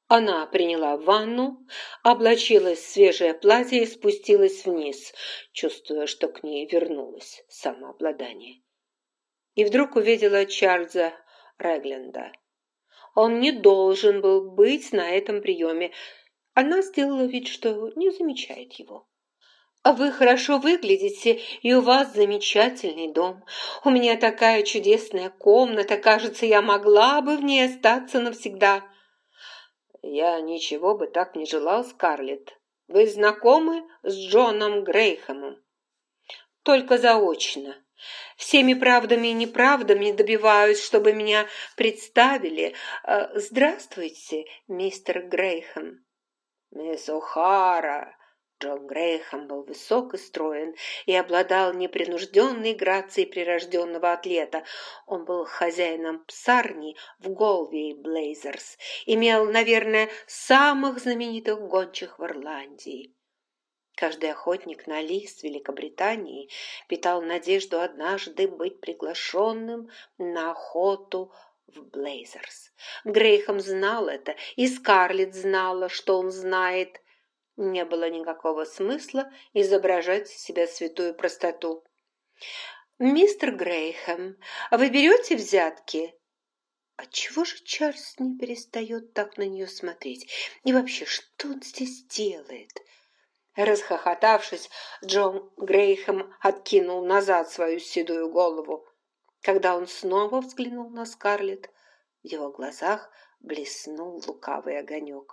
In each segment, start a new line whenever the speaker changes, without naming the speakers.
Она приняла ванну, облачилась в свежее платье и спустилась вниз, чувствуя, что к ней вернулось самообладание. И вдруг увидела Чарльза Регленда. Он не должен был быть на этом приеме. Она сделала вид, что не замечает его. «Вы хорошо выглядите, и у вас замечательный дом. У меня такая чудесная комната, кажется, я могла бы в ней остаться навсегда». «Я ничего бы так не желал, Скарлетт. Вы знакомы с Джоном Грейхэмом?» «Только заочно. Всеми правдами и неправдами добиваюсь, чтобы меня представили. Здравствуйте, мистер Грейхэм». «Мисс О'Хара». Джон Грейхэм был высок и строен и обладал непринужденной грацией прирожденного атлета. Он был хозяином псарни в Голвей Блейзерс, имел, наверное, самых знаменитых гончих в Ирландии. Каждый охотник на лис Великобритании питал надежду однажды быть приглашенным на охоту в Блейзерс. Грейхэм знал это, и Скарлетт знала, что он знает. Не было никакого смысла изображать из себя святую простоту. «Мистер Грейхэм, вы берете взятки?» Отчего же Чарльз не перестает так на нее смотреть? И вообще, что он здесь делает? Расхохотавшись, Джон Грейхэм откинул назад свою седую голову. Когда он снова взглянул на Скарлетт, в его глазах блеснул лукавый огонек.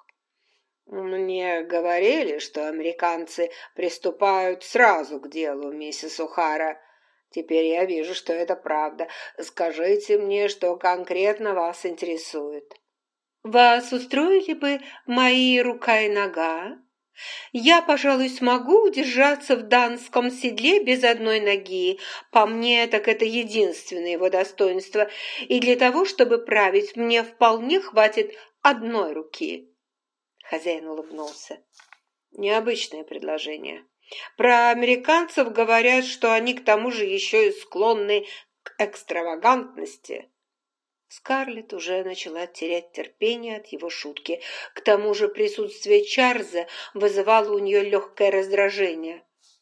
«Мне говорили, что американцы приступают сразу к делу, миссис О'Хара. Теперь я вижу, что это правда. Скажите мне, что конкретно вас интересует». «Вас устроили бы мои рука и нога? Я, пожалуй, смогу удержаться в данском седле без одной ноги. По мне, так это единственное его достоинство. И для того, чтобы править, мне вполне хватит одной руки». Хозяин улыбнулся. «Необычное предложение. Про американцев говорят, что они к тому же еще и склонны к экстравагантности». Скарлетт уже начала терять терпение от его шутки. К тому же присутствие Чарльза вызывало у нее легкое раздражение.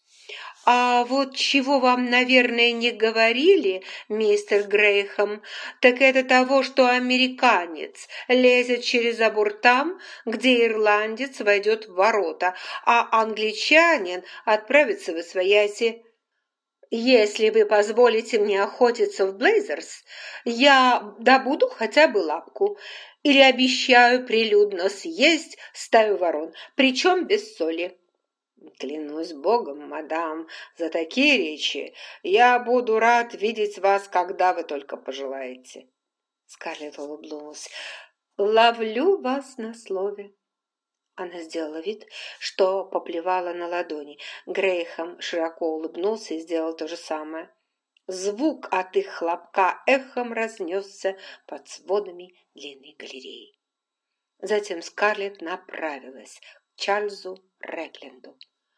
«А вот чего вам, наверное, не говорили, мистер Грейхэм, так это того, что американец лезет через забор там, где ирландец войдет в ворота, а англичанин отправится в освояси. Если вы позволите мне охотиться в Блейзерс, я добуду хотя бы лапку или обещаю прилюдно съесть стаю ворон, причем без соли». «Клянусь богом, мадам, за такие речи я буду рад видеть вас, когда вы только пожелаете». Скарлетт улыбнулась. «Ловлю вас на слове». Она сделала вид, что поплевала на ладони. Грейхэм широко улыбнулся и сделал то же самое. Звук от их хлопка эхом разнесся под сводами длинной галереи. Затем Скарлетт направилась к Чарльзу Регленду.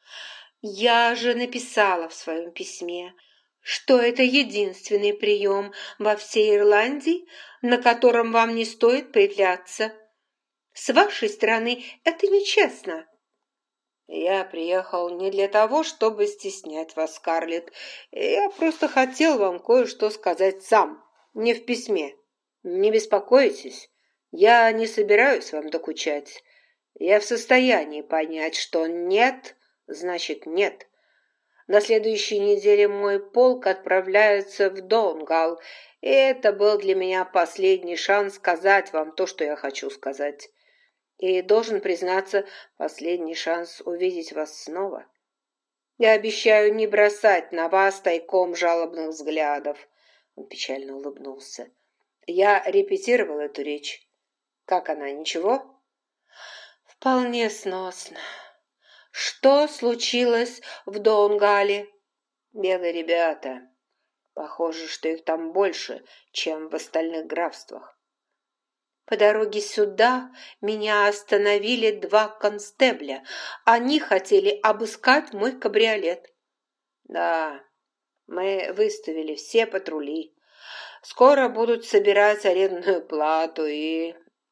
«Я же написала в своем письме, что это единственный прием во всей Ирландии, на котором вам не стоит появляться. С вашей стороны это нечестно». «Я приехал не для того, чтобы стеснять вас, Скарлетт. Я просто хотел вам кое-что сказать сам, не в письме. Не беспокойтесь, я не собираюсь вам докучать. Я в состоянии понять, что нет, значит нет. На следующей неделе мой полк отправляется в Донгал, и это был для меня последний шанс сказать вам то, что я хочу сказать. И, должен признаться, последний шанс увидеть вас снова. Я обещаю не бросать на вас тайком жалобных взглядов». Он печально улыбнулся. «Я репетировал эту речь. Как она, ничего?» «Вполне сносно. Что случилось в Донгале?» «Белые ребята. Похоже, что их там больше, чем в остальных графствах. По дороге сюда меня остановили 2 констебля. Они хотели обыскать мой кабриолет». «Да, мы выставили все патрули. Скоро будут собирать арендную плату, и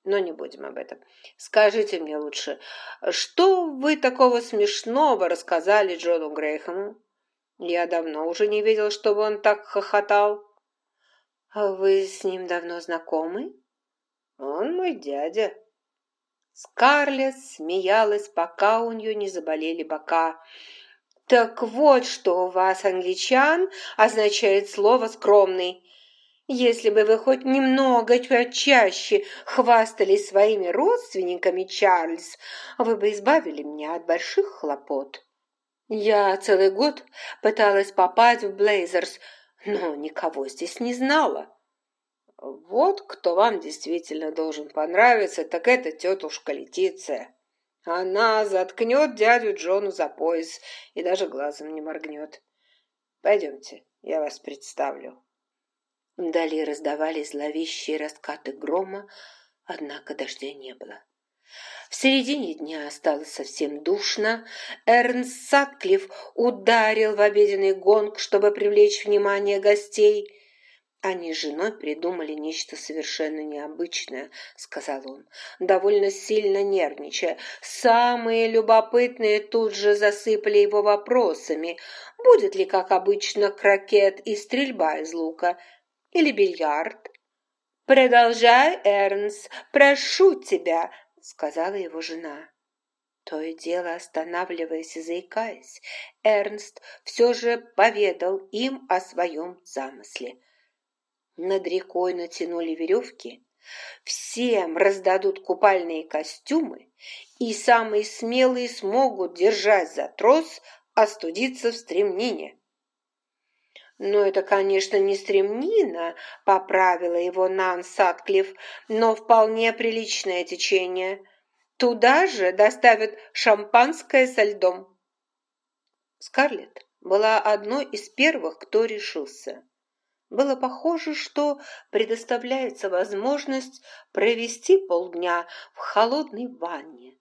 Но не будем об этом. Скажите мне лучше, что вы такого смешного рассказали Джону Грэхэму? Я давно уже не видел, чтобы он так хохотал. А вы с ним давно знакомы? Он мой дядя. Скарлетт смеялась, пока у нее не заболели бока. Так вот, что у вас, англичан, означает слово «скромный». Если бы вы хоть немного чаще хвастались своими родственниками, Чарльз, вы бы избавили меня от больших хлопот. Я целый год пыталась попасть в Блейзерс, но никого здесь не знала. Вот кто вам действительно должен понравиться, так это тетушка Летиция. Она заткнет дядю Джону за пояс и даже глазом не моргнет. Пойдемте, я вас представлю. Вдали раздавались зловещие раскаты грома, однако дождя не было. В середине дня стало совсем душно. Эрнст Сатклифф ударил в обеденный гонг, чтобы привлечь внимание гостей. «Они с женой придумали нечто совершенно необычное», — сказал он, довольно сильно нервничая. Самые любопытные тут же засыпали его вопросами. Будет ли, как обычно, крокет и стрельба из лука? Или бильярд? «Продолжай, Эрнст, прошу тебя», — сказала его жена. То и дело, останавливаясь и заикаясь, Эрнст все же поведал им о своем замысле. Над рекой натянули веревки, всем раздадут купальные костюмы, и самые смелые смогут, держась за трос, остудиться в стремнине. «Но это, конечно, не стремнина», — поправила его Нан Сатклифф, «но вполне приличное течение. Туда же доставят шампанское со льдом». Скарлетт была одной из первых, кто решился. Было похоже, что предоставляется возможность провести полдня в холодной ванне.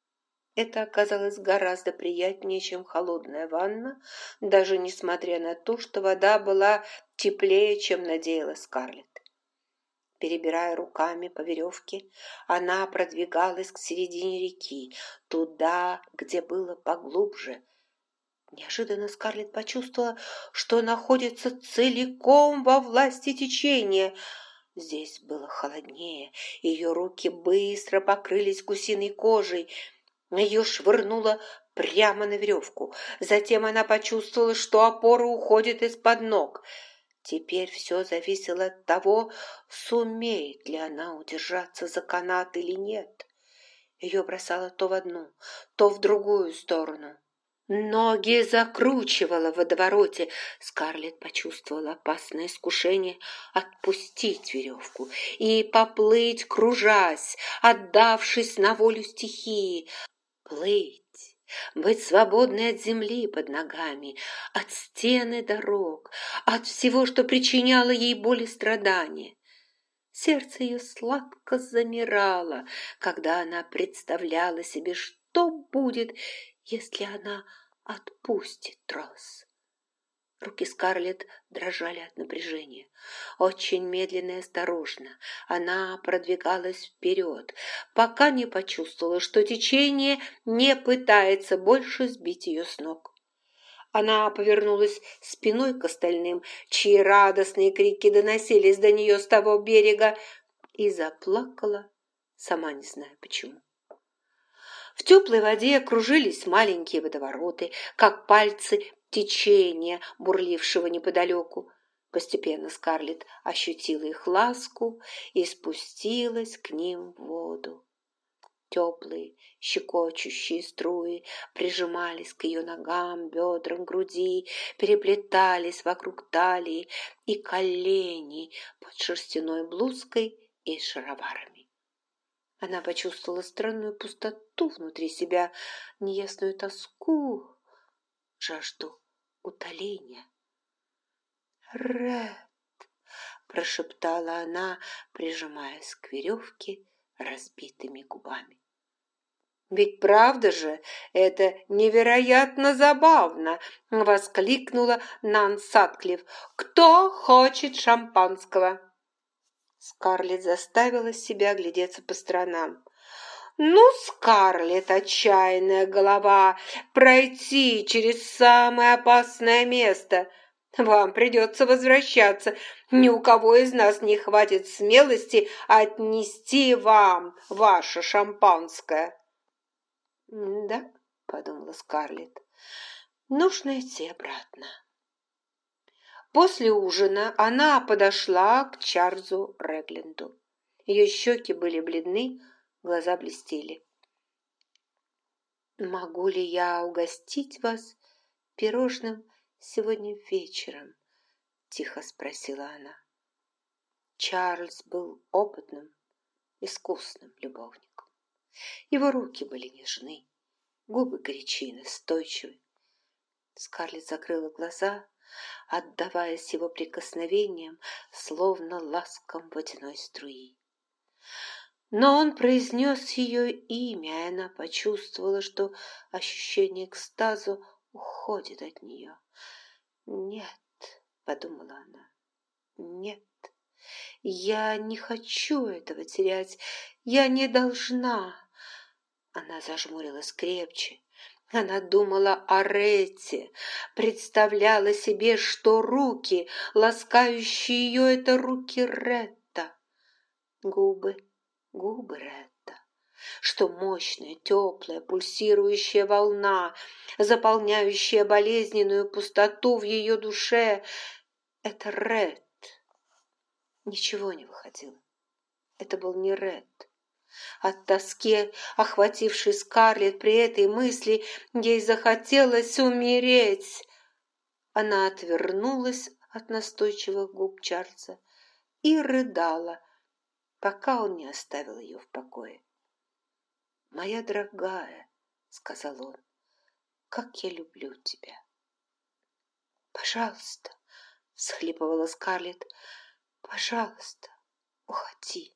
Это оказалось гораздо приятнее, чем холодная ванна, даже несмотря на то, что вода была теплее, чем надеялась Скарлетт. Перебирая руками по веревке, она продвигалась к середине реки, туда, где было поглубже. Неожиданно Скарлетт почувствовала, что находится целиком во власти течения. Здесь было холоднее, ее руки быстро покрылись гусиной кожей. Ее швырнуло прямо на веревку. Затем она почувствовала, что опора уходит из-под ног. Теперь все зависело от того, сумеет ли она удержаться за канат или нет. Ее бросало то в одну, то в другую сторону. Ноги закручивало в водовороте. Скарлетт почувствовала опасное искушение отпустить веревку и поплыть, кружась, отдавшись на волю стихии. Плыть, быть свободной от земли под ногами, от стены дорог, от всего, что причиняло ей боль и страдания. Сердце ее сладко замирало, когда она представляла себе, что будет, если она отпустит трос. Руки Скарлетт дрожали от напряжения. Очень медленно и осторожно она продвигалась вперед, пока не почувствовала, что течение не пытается больше сбить ее с ног. Она повернулась спиной к остальным, чьи радостные крики доносились до нее с того берега, и заплакала, сама не зная почему. В теплой воде кружились маленькие водовороты, как пальцы течения, бурлившего неподалеку. Постепенно Скарлетт ощутила их ласку и спустилась к ним в воду. Теплые, щекочущие струи прижимались к ее ногам, бедрам, груди, переплетались вокруг талии и коленей под шерстяной блузкой и шароварами. Она почувствовала странную пустоту внутри себя, неясную тоску, жажду утоления. «Ред!» – прошептала она, прижимаясь к веревке разбитыми губами. «Ведь правда же, это невероятно забавно!» – воскликнула Нан Сатклифф. «Кто хочет шампанского?» Скарлетт заставила себя глядеться по сторонам. «Ну, Скарлетт, отчаянная голова, пройти через самое опасное место. Вам придется возвращаться. Ни у кого из нас не хватит смелости отнести вам ваше шампанское». «Да», — подумала Скарлетт, — «нужно идти обратно». После ужина она подошла к Чарльзу Регленду. Ее щеки были бледны, глаза блестели. «Могу ли я угостить вас пирожным сегодня вечером?» – тихо спросила она. Чарльз был опытным, искусным любовником. Его руки были нежны, губы горячи, настойчивы. Скарлетт закрыла глаза, отдаваясь его прикосновениям, словно ласкам водяной струи. Но он произнес ее имя, и она почувствовала, что ощущение экстаза уходит от нее. «Нет», — подумала она, — «нет, я не хочу этого терять, я не должна». Она зажмурилась крепче. Она думала о Ретте, представляла себе, что руки, ласкающие ее, это руки Ретта. Губы Ретта, что мощная, теплая, пульсирующая волна, заполняющая болезненную пустоту в ее душе, это Рет. Ничего не выходило. Это был не Рет. От тоски, охватившей Скарлетт при этой мысли, ей захотелось умереть. Она отвернулась от настойчивых губ Чарльза и рыдала, пока он не оставил ее в покое. «Моя дорогая», — сказал он, — «как я люблю тебя». «Пожалуйста», — всхлипывала Скарлетт, — «пожалуйста, уходи».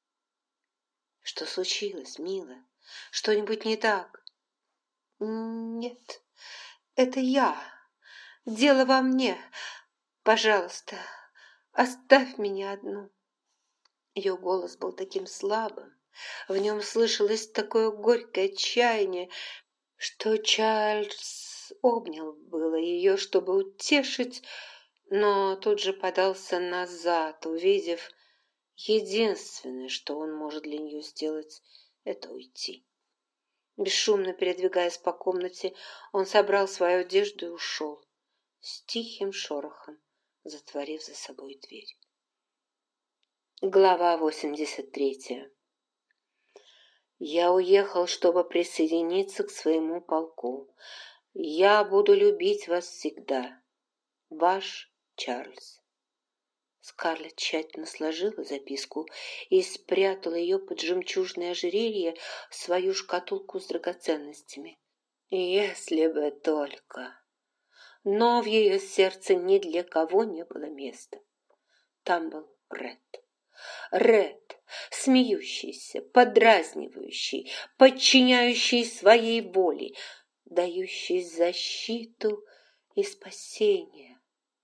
«Что случилось, милая? Что-нибудь не так?» «Нет, это я. Дело во мне. Пожалуйста, оставь меня одну». Ее голос был таким слабым, в нем слышалось такое горькое отчаяние, что Чарльз обнял было ее, чтобы утешить, но тут же подался назад, увидев, единственное, что он может для нее сделать, это уйти. Бесшумно передвигаясь по комнате, он собрал свою одежду и ушел, с тихим шорохом затворив за собой дверь. Глава 83. Я уехал, чтобы присоединиться к своему полку. Я буду любить вас всегда. Ваш Чарльз. Скарлетт тщательно сложила записку и спрятала ее под жемчужное ожерелье в свою шкатулку с драгоценностями. Если бы только... Но в ее сердце ни для кого не было места. Там был Ред. Ред, смеющийся, подразнивающий, подчиняющий своей воле, дающий защиту и спасение.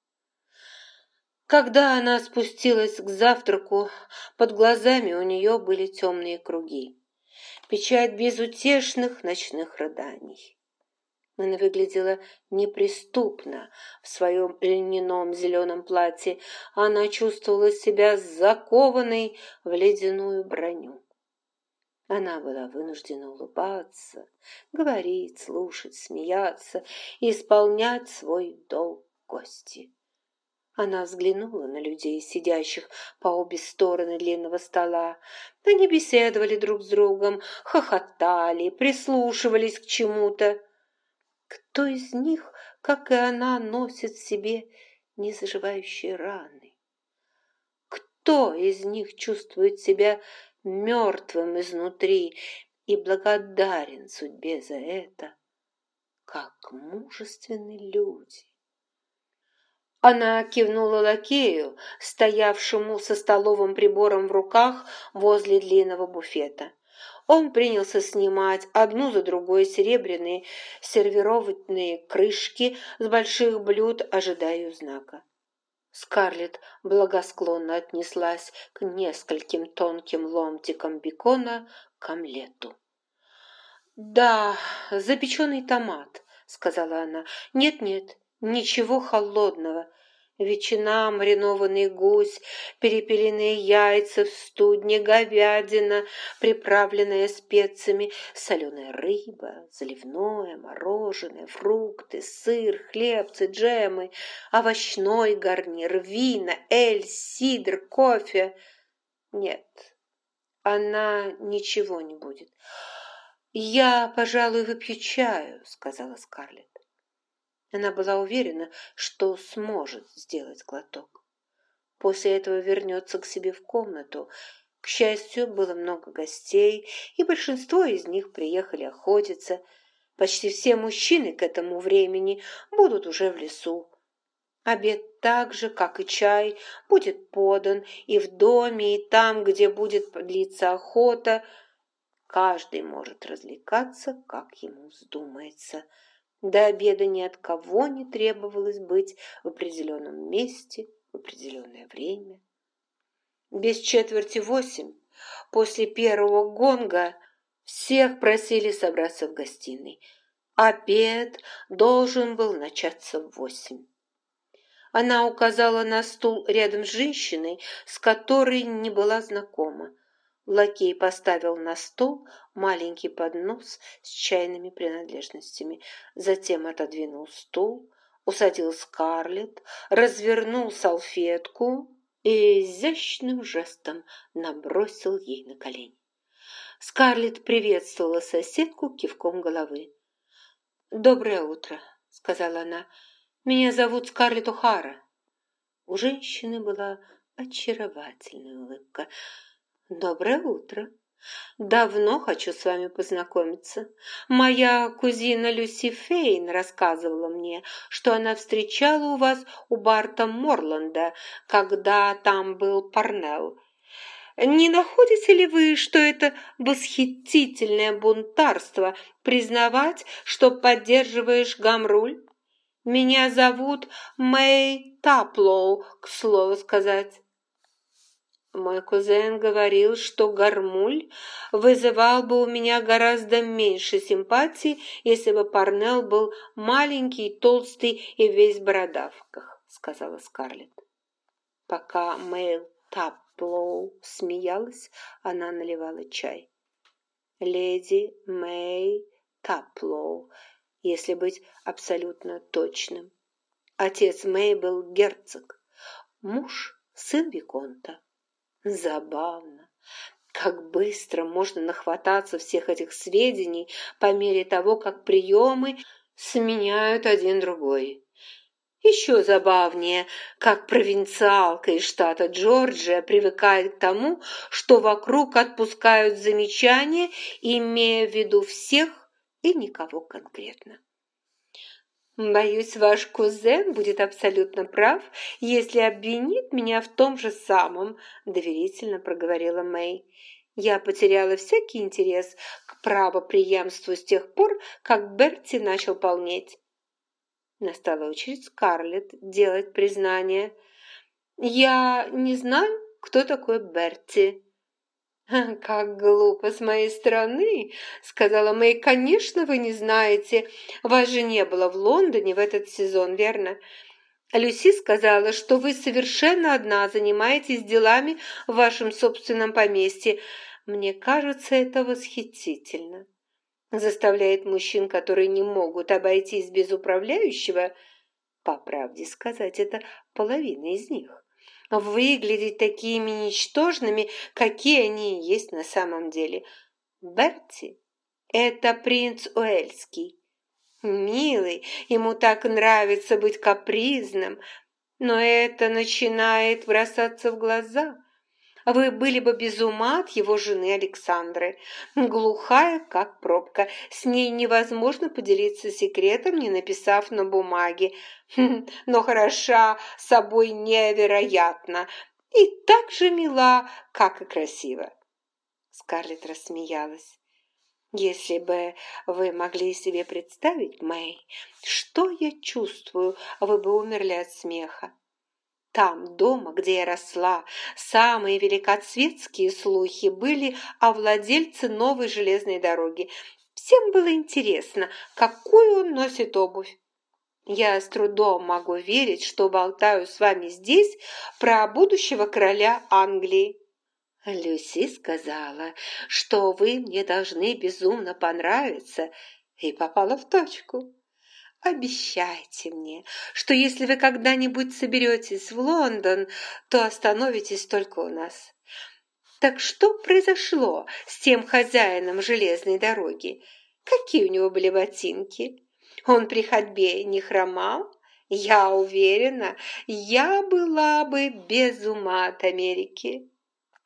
Когда она спустилась к завтраку, под глазами у нее были темные круги, печать безутешных ночных рыданий. Она выглядела неприступно в своем льняном зеленом платье. Она чувствовала себя закованной в ледяную броню. Она была вынуждена улыбаться, говорить, слушать, смеяться и исполнять свой долг гости. Она взглянула на людей, сидящих по обе стороны длинного стола. Они беседовали друг с другом, хохотали, прислушивались к чему-то. Кто из них, как и она, носит в себе незаживающие раны? Кто из них чувствует себя мертвым изнутри и благодарен судьбе за это, как мужественные люди? Она кивнула лакею, стоявшему со столовым прибором в руках возле длинного буфета. Он принялся снимать одну за другой серебряные сервировочные крышки с больших блюд, ожидая знака. Скарлетт благосклонно отнеслась к нескольким тонким ломтикам бекона к омлету. «Да, запеченный томат», — сказала она. «Нет-нет, ничего холодного. Ветчина, маринованный гусь, перепелиные яйца в студне, говядина, приправленная специями, соленая рыба, заливное, мороженое, фрукты, сыр, хлебцы, джемы, овощной гарнир, вина, эль, сидр, кофе. Нет, она ничего не будет. «Я, пожалуй, выпью чаю», — сказала Скарлетт. Она была уверена, что сможет сделать глоток. После этого вернется к себе в комнату. К счастью, было много гостей, и большинство из них приехали охотиться. Почти все мужчины к этому времени будут уже в лесу. Обед так же, как и чай, будет подан и в доме, и там, где будет длиться охота. Каждый может развлекаться, как ему вздумается. До обеда ни от кого не требовалось быть в определенном месте в определенное время. Без 7:45, после первого гонга, всех просили собраться в гостиной. Обед должен был начаться в 8. Она указала на стул рядом с женщиной, с которой не была знакома. Лакей поставил на стол маленький поднос с чайными принадлежностями, затем отодвинул стул, усадил Скарлетт, развернул салфетку и изящным жестом набросил ей на колени. Скарлетт приветствовала соседку кивком головы. «Доброе утро», — сказала она. «Меня зовут Скарлетт О'Хара». У женщины была очаровательная улыбка. «Доброе утро. Давно хочу с вами познакомиться. Моя кузина Люси Фейн рассказывала мне, что она встречала у вас у Барта Морланда, когда там был Парнелл. Не находите ли вы, что это восхитительное бунтарство признавать, что поддерживаешь Гамруль? Меня зовут Мэй Таплоу, к слову сказать». Мой кузен говорил, что Гармуль вызывал бы у меня гораздо меньше симпатии, если бы Парнелл был маленький, толстый и весь в бородавках, сказала Скарлетт. Пока Мэйл Таплоу смеялась, она наливала чай. Леди Мэй Таплоу, если быть абсолютно точным. Отец Мэй был герцог, муж сын виконта. Забавно, как быстро можно нахвататься всех этих сведений по мере того, как приемы сменяют один другой. Еще забавнее, как провинциалка из штата Джорджия привыкает к тому, что вокруг отпускают замечания, имея в виду всех и никого конкретно. «Боюсь, ваш кузен будет абсолютно прав, если обвинит меня в том же самом», – доверительно проговорила Мэй. «Я потеряла всякий интерес к правопреемству с тех пор, как Берти начал полнеть». Настала очередь Скарлетт делать признание. «Я не знаю, кто такой Берти». «Как глупо с моей стороны», — сказала Мэй. «Конечно, вы не знаете. Вас же не было в Лондоне в этот сезон, верно? Люси сказала, что вы совершенно одна занимаетесь делами в вашем собственном поместье. Мне кажется, это восхитительно. Заставляет мужчин, которые не могут обойтись без управляющего, по правде сказать, это половина из них, выглядеть такими ничтожными, какие они и есть на самом деле. Берти – это принц Уэльский. Милый, ему так нравится быть капризным, но это начинает бросаться в глаза. Вы были бы без ума от его жены Александры. Глухая, как пробка. С ней невозможно поделиться секретом, не написав на бумаге. Но хороша собой невероятно. И так же мила, как и красива. Скарлетт рассмеялась. «Если бы вы могли себе представить, Мэй, что я чувствую, вы бы умерли от смеха. Там, дома, где я росла, самые великосветские слухи были о владельце новой железной дороги. Всем было интересно, какую он носит обувь. Я с трудом могу верить, что болтаю с вами здесь про будущего короля Англии. Люси сказала, что вы мне должны безумно понравиться, и попала в точку. Обещайте мне, что если вы когда-нибудь соберетесь в Лондон, то остановитесь только у нас. Так что произошло с тем хозяином железной дороги? Какие у него были ботинки? Он при ходьбе не хромал? Я уверена, я была бы без ума от Америки.